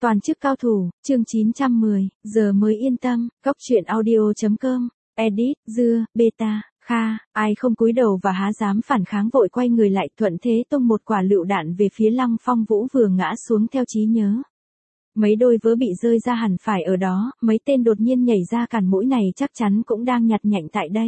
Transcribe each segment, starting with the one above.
Toàn chức cao thủ, chương 910, giờ mới yên tâm, góc truyện audio.com, edit, dưa, beta, kha, ai không cúi đầu và há dám phản kháng vội quay người lại thuận thế tung một quả lựu đạn về phía Lăng Phong Vũ vừa ngã xuống theo trí nhớ. Mấy đôi vớ bị rơi ra hẳn phải ở đó, mấy tên đột nhiên nhảy ra cản mũi này chắc chắn cũng đang nhặt nhạnh tại đây.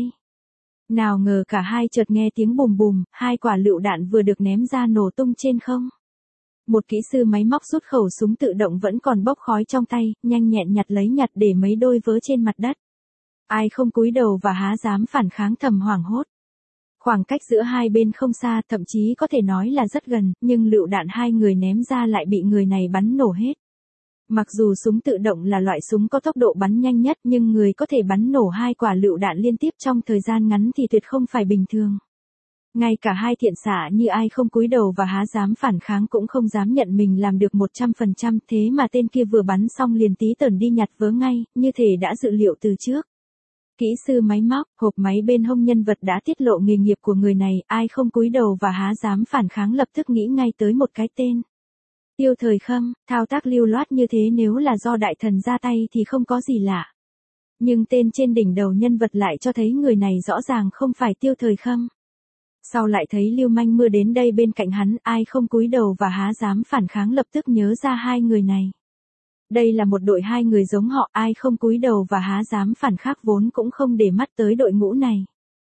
Nào ngờ cả hai chợt nghe tiếng bùm bùm, hai quả lựu đạn vừa được ném ra nổ tung trên không. Một kỹ sư máy móc rút khẩu súng tự động vẫn còn bốc khói trong tay, nhanh nhẹn nhặt để mấy đôi vớ trên mặt đất. Ai không cúi đầu và há dám phản kháng thầm hoảng hốt. Khoảng cách giữa hai bên không xa, thậm chí có thể nói là rất gần, nhưng lựu đạn hai người ném ra lại bị người này bắn nổ hết. Mặc dù súng tự động là loại súng có tốc độ bắn nhanh nhất, nhưng người có thể bắn nổ hai quả lựu đạn liên tiếp trong thời gian ngắn thì tuyệt không phải bình thường. Ngay cả hai thiện xạ như ai không cúi đầu và há dám phản kháng cũng không dám nhận mình làm được 100%, thế mà tên kia vừa bắn xong liền tí tởn đi nhặt vớ ngay, như thể đã dự liệu từ trước. Kỹ sư máy móc, hộp máy bên hông nhân vật đã tiết lộ nghề nghiệp của người này, ai không cúi đầu và há dám phản kháng lập tức nghĩ ngay tới một cái tên. Tiêu Thời Khâm, thao tác lưu loát như thế nếu là do đại thần ra tay thì không có gì lạ. Nhưng tên trên đỉnh đầu nhân vật lại cho thấy người này rõ ràng không phải Tiêu Thời Khâm. Sau lại thấy Lưu Manh Mưa đến đây bên cạnh hắn, ai không cúi đầu và há dám phản kháng lập tức nhớ ra hai người này. Đây là một đội hai người giống họ, ai không cúi đầu và há dám phản kháng vốn cũng không để mắt tới đội ngũ này.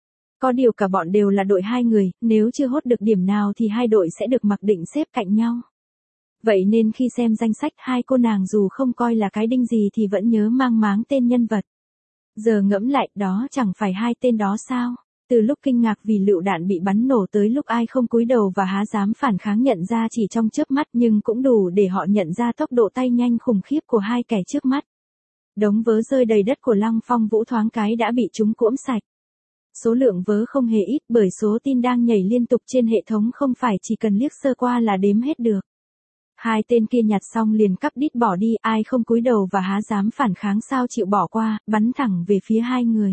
Có điều cả bọn đều là đội hai người, nếu chưa hốt được điểm nào thì hai đội sẽ được mặc định xếp cạnh nhau. Vậy nên khi xem danh sách hai cô nàng dù không coi là cái đinh gì thì vẫn nhớ mang máng tên nhân vật. Giờ ngẫm lại đó chẳng phải hai tên đó sao? Từ lúc kinh ngạc vì lựu đạn bị bắn nổ tới lúc ai không cúi đầu và há dám phản kháng nhận ra chỉ trong chớp mắt, nhưng cũng đủ để họ nhận ra tốc độ tay nhanh khủng khiếp của hai kẻ trước mắt. Đống vớ rơi đầy đất của Lăng Phong Vũ thoáng cái đã bị chúng cuỗm sạch. Số lượng vớ không hề ít bởi số tin đang nhảy liên tục trên hệ thống không phải chỉ cần liếc sơ qua là đếm hết được. Hai tên kia nhặt xong liền cắp đít bỏ đi, ai không cúi đầu và há dám phản kháng sao chịu bỏ qua, bắn thẳng về phía hai người.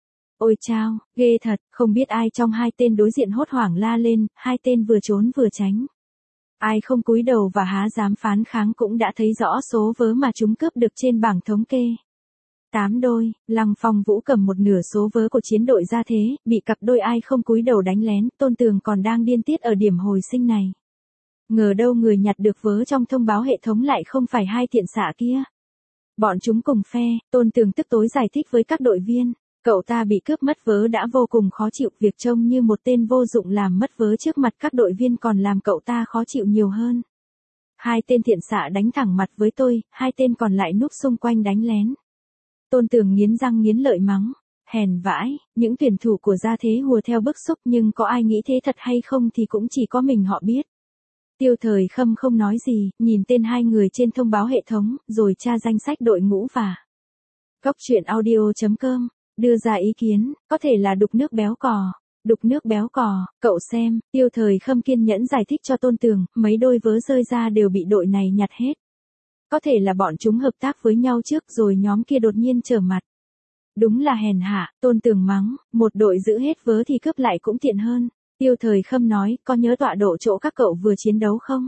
Ôi chao, ghê thật, không biết ai trong hai tên đối diện hốt hoảng la lên, hai tên vừa trốn vừa tránh. Ai không cúi đầu và há dám phản kháng cũng đã thấy rõ số vớ mà chúng cướp được trên bảng thống kê. 8 đôi, Lăng Phong Vũ cầm một nửa số vớ của chiến đội ra thế, bị cặp đôi ai không cúi đầu đánh lén, Tôn Tường còn đang điên tiết ở điểm hồi sinh này. Ngờ đâu người nhặt được vớ trong thông báo hệ thống lại không phải hai thiện xạ kia. Bọn chúng cùng phe, Tôn Tường tức tối giải thích với các đội viên. Cậu ta bị cướp mất vớ đã vô cùng khó chịu, việc trông như một tên vô dụng làm mất vớ trước mặt các đội viên còn làm cậu ta khó chịu nhiều hơn. Hai tên thiện xạ đánh thẳng mặt với tôi, hai tên còn lại núp xung quanh đánh lén. Tôn Tường nghiến răng nghiến lợi mắng, hèn vãi, những tuyển thủ của gia thế hùa theo bức xúc nhưng có ai nghĩ thế thật hay không thì cũng chỉ có mình họ biết. Tiêu Thời Khâm không nói gì, nhìn tên hai người trên thông báo hệ thống, rồi tra danh sách đội ngũ và góc truyện audio.com. Đưa ra ý kiến, có thể là đục nước béo cò. Đục nước béo cò, cậu xem, Tiêu Thời Khâm kiên nhẫn giải thích cho Tôn Tường, mấy đôi vớ rơi ra đều bị đội này nhặt hết. Có thể là bọn chúng hợp tác với nhau trước rồi nhóm kia đột nhiên trở mặt. Đúng là hèn hạ, Tôn Tường mắng, một đội giữ hết vớ thì cướp lại cũng tiện hơn. Tiêu Thời Khâm nói, có nhớ tọa độ chỗ các cậu vừa chiến đấu không?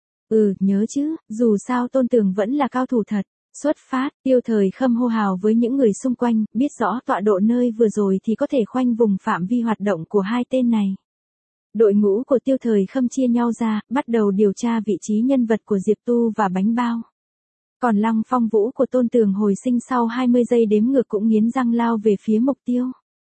Ừ, nhớ chứ, dù sao Tôn Tường vẫn là cao thủ thật. Xuất phát, Tiêu Thời Khâm hô hào với những người xung quanh, biết rõ tọa độ nơi vừa rồi thì có thể khoanh vùng phạm vi hoạt động của hai tên này. Đội ngũ của Tiêu Thời Khâm chia nhau ra, bắt đầu điều tra vị trí nhân vật của Diệp Tu và Bánh Bao. Còn Lăng Phong Vũ của Tôn Tường hồi sinh sau 20 giây đếm ngược cũng nghiến răng lao về phía mục tiêu.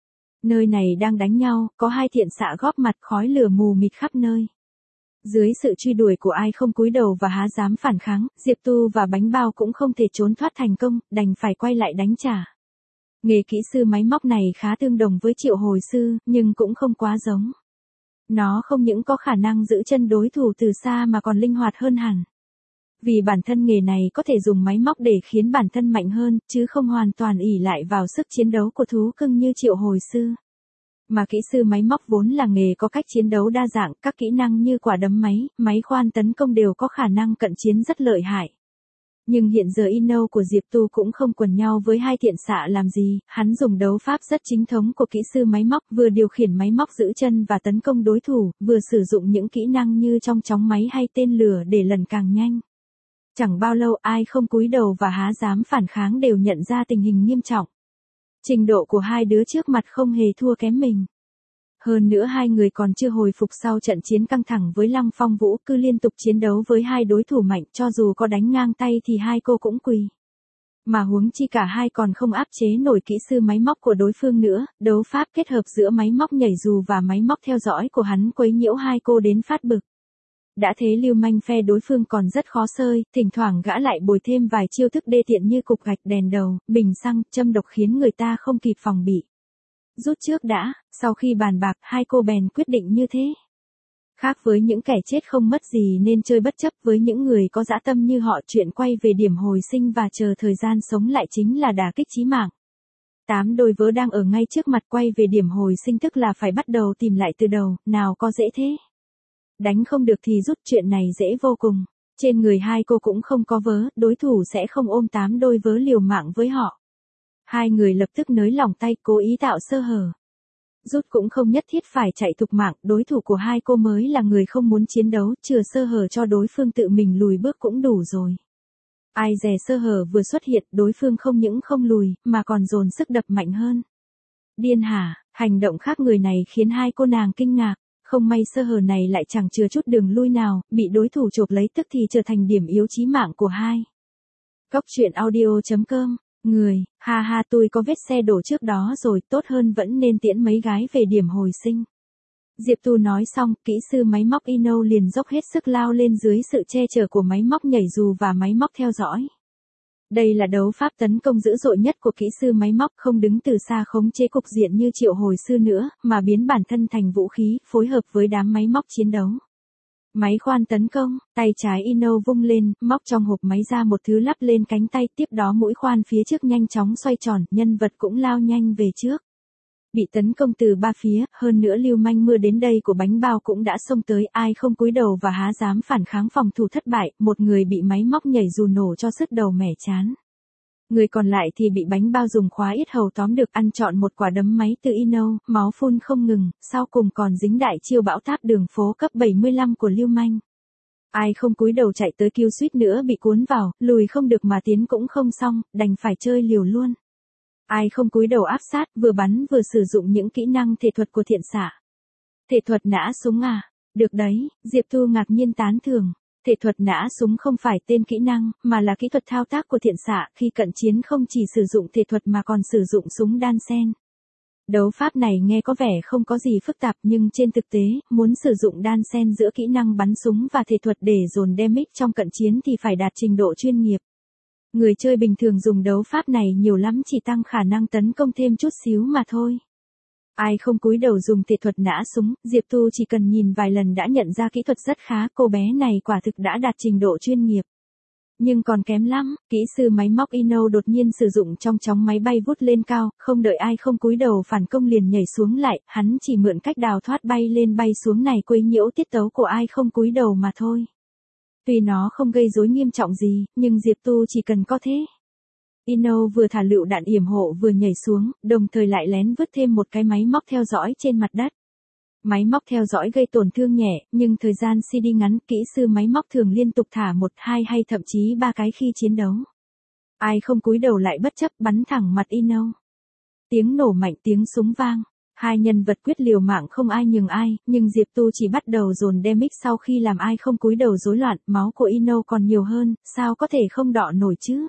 Nơi này đang đánh nhau, có hai thiện xạ góp mặt, khói lửa mù mịt khắp nơi. Dưới sự truy đuổi của ai không cúi đầu và há dám phản kháng, Diệp Tu và Bánh Bao cũng không thể trốn thoát thành công, đành phải quay lại đánh trả. Nghề kỹ sư máy móc này khá tương đồng với triệu hồi sư, nhưng cũng không quá giống. Nó không những có khả năng giữ chân đối thủ từ xa mà còn linh hoạt hơn hẳn. Vì bản thân nghề này có thể dùng máy móc để khiến bản thân mạnh hơn, chứ không hoàn toàn ỷ lại vào sức chiến đấu của thú cưng như triệu hồi sư. Mà kỹ sư máy móc vốn là nghề có cách chiến đấu đa dạng, các kỹ năng như quả đấm máy, máy khoan tấn công đều có khả năng cận chiến rất lợi hại. Nhưng hiện giờ Ino của Diệp Tu cũng không quần nhau với hai thiện xạ làm gì, hắn dùng đấu pháp rất chính thống của kỹ sư máy móc, vừa điều khiển máy móc giữ chân và tấn công đối thủ, vừa sử dụng những kỹ năng như trong chóng máy hay tên lửa để lần càng nhanh. Chẳng bao lâu ai không cúi đầu và há dám phản kháng đều nhận ra tình hình nghiêm trọng. Trình độ của hai đứa trước mặt không hề thua kém mình. Hơn nữa hai người còn chưa hồi phục sau trận chiến căng thẳng với Lăng Phong Vũ, cứ liên tục chiến đấu với hai đối thủ mạnh, cho dù có đánh ngang tay thì hai cô cũng quỳ. Mà huống chi cả hai còn không áp chế nổi kỹ sư máy móc của đối phương nữa, đấu pháp kết hợp giữa máy móc nhảy dù và máy móc theo dõi của hắn quấy nhiễu hai cô đến phát bực. Đã thế lưu manh phe đối phương còn rất khó sơi, thỉnh thoảng gã lại bồi thêm vài chiêu thức đê tiện như cục gạch, đèn đầu, bình xăng, châm độc khiến người ta không kịp phòng bị. Rút trước đã, sau khi bàn bạc hai cô bèn quyết định như thế. Khác với những kẻ chết không mất gì nên chơi bất chấp, với những người có dã tâm như họ, chuyện quay về điểm hồi sinh và chờ thời gian sống lại chính là đả kích chí mạng. 8 đôi vớ đang ở ngay trước mặt, quay về điểm hồi sinh tức là phải bắt đầu tìm lại từ đầu, nào có dễ thế. Đánh không được thì rút, chuyện này dễ vô cùng. Trên người hai cô cũng không có vớ, đối thủ sẽ không ôm 8 đôi vớ liều mạng với họ. Hai người lập tức nới lỏng tay, cố ý tạo sơ hở. Rút cũng không nhất thiết phải chạy thục mạng, đối thủ của hai cô mới là người không muốn chiến đấu, chừa sơ hở cho đối phương tự mình lùi bước cũng đủ rồi. Ai dè sơ hở vừa xuất hiện, đối phương không những không lùi, mà còn dồn sức đập mạnh hơn. Điên hả, hành động khác người này khiến hai cô nàng kinh ngạc, không may sơ hở này lại chẳng chừa chút đường lui nào, bị đối thủ chộp lấy tức thì trở thành điểm yếu chí mạng của hai. Cóc truyện audio.com. Người, ha ha, tôi có vết xe đổ trước đó rồi, tốt hơn vẫn nên tiễn mấy gái về điểm hồi sinh. Diệp Tu nói xong, kỹ sư máy móc Ino liền dốc hết sức lao lên dưới sự che chở của máy móc nhảy dù và máy móc theo dõi. Đây là đấu pháp tấn công dữ dội nhất của kỹ sư máy móc, không đứng từ xa khống chế cục diện như Triệu hồi sư nữa, mà biến bản thân thành vũ khí, phối hợp với đám máy móc chiến đấu. Máy khoan tấn công, tay trái Ino vung lên, móc trong hộp máy ra một thứ lắp lên cánh tay, tiếp đó mũi khoan phía trước nhanh chóng xoay tròn, nhân vật cũng lao nhanh về trước. Bị tấn công từ ba phía, hơn nữa lưu manh mưa đến đây của bánh bao cũng đã xông tới, ai không cúi đầu và há dám phản kháng, phòng thủ thất bại, một người bị máy móc nhảy dù nổ cho sứt đầu mẻ chán. Người còn lại thì bị bánh bao dùng khóa yết hầu tóm được, ăn trọn một quả đấm máy từ Ino, máu phun không ngừng, sau cùng còn dính đại chiêu bão táp đường phố cấp 75 của lưu manh. Ai không cúi đầu chạy tới kêu suýt nữa bị cuốn vào, lùi không được mà tiến cũng không xong, đành phải chơi liều luôn. Ai không cúi đầu áp sát, vừa bắn vừa sử dụng những kỹ năng thể thuật của thiện xạ. Thể thuật nã súng à? Được đấy, Diệp Thu ngạc nhiên tán thưởng. Thể thuật nã súng không phải tên kỹ năng, mà là kỹ thuật thao tác của thiện xạ, khi cận chiến không chỉ sử dụng thể thuật mà còn sử dụng súng đan xen. Đấu pháp này nghe có vẻ không có gì phức tạp, nhưng trên thực tế, muốn sử dụng đan xen giữa kỹ năng bắn súng và thể thuật để dồn damage trong cận chiến thì phải đạt trình độ chuyên nghiệp. Người chơi bình thường dùng đấu pháp này nhiều lắm chỉ tăng khả năng tấn công thêm chút xíu mà thôi. Ai không cúi đầu dùng thể thuật nã súng, Diệp Tu chỉ cần nhìn vài lần đã nhận ra kỹ thuật rất khá, cô bé này quả thực đã đạt trình độ chuyên nghiệp. Nhưng còn kém lắm, kỹ sư máy móc Ino đột nhiên sử dụng trong chóng máy bay vút lên cao, không đợi ai không cúi đầu phản công liền nhảy xuống lại, hắn chỉ mượn cách đào thoát bay lên bay xuống này quấy nhiễu tiết tấu của ai không cúi đầu mà thôi. Tuy nó không gây rối nghiêm trọng gì, nhưng Diệp Tu chỉ cần có thế. Ino vừa thả lựu đạn yểm hộ vừa nhảy xuống, đồng thời lại lén vứt thêm một cái máy móc theo dõi trên mặt đất. Máy móc theo dõi gây tổn thương nhẹ, nhưng thời gian CD ngắn, kỹ sư máy móc thường liên tục thả 1, 2 hay thậm chí 3 cái khi chiến đấu. Ai không cúi đầu lại bất chấp bắn thẳng mặt Ino. Tiếng nổ mạnh, tiếng súng vang. Hai nhân vật quyết liều mạng không ai nhường ai, nhưng Diệp Tu chỉ bắt đầu dồn damage sau khi làm ai không cúi đầu rối loạn, máu của Ino còn nhiều hơn, sao có thể không đọ nổi chứ?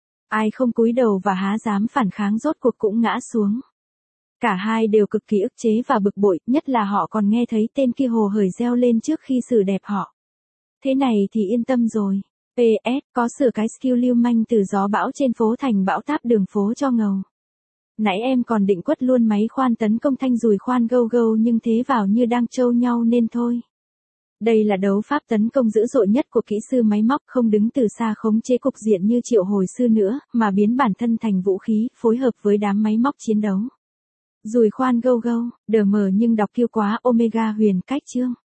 Ai không cúi đầu và há dám phản kháng rốt cuộc cũng ngã xuống. Cả hai đều cực kỳ ức chế và bực bội, nhất là họ còn nghe thấy tên kia hồ hởi reo lên trước khi xử đẹp họ. Thế này thì yên tâm rồi. PS, có sửa cái skill lưu manh từ gió bão trên phố thành bão táp đường phố cho ngầu. Nãy em còn định quất luôn máy khoan tấn công thanh dùi khoan gâu gâu nhưng thế vào như đang trâu nhau nên thôi. Đây là đấu pháp tấn công dữ dội nhất của kỹ sư máy móc, không đứng từ xa khống chế cục diện như Triệu hồi sư nữa, mà biến bản thân thành vũ khí, phối hợp với đám máy móc chiến đấu. Dùi khoan gâu gâu, đờ mờ nhưng đọc kêu quá Omega huyền cách chương.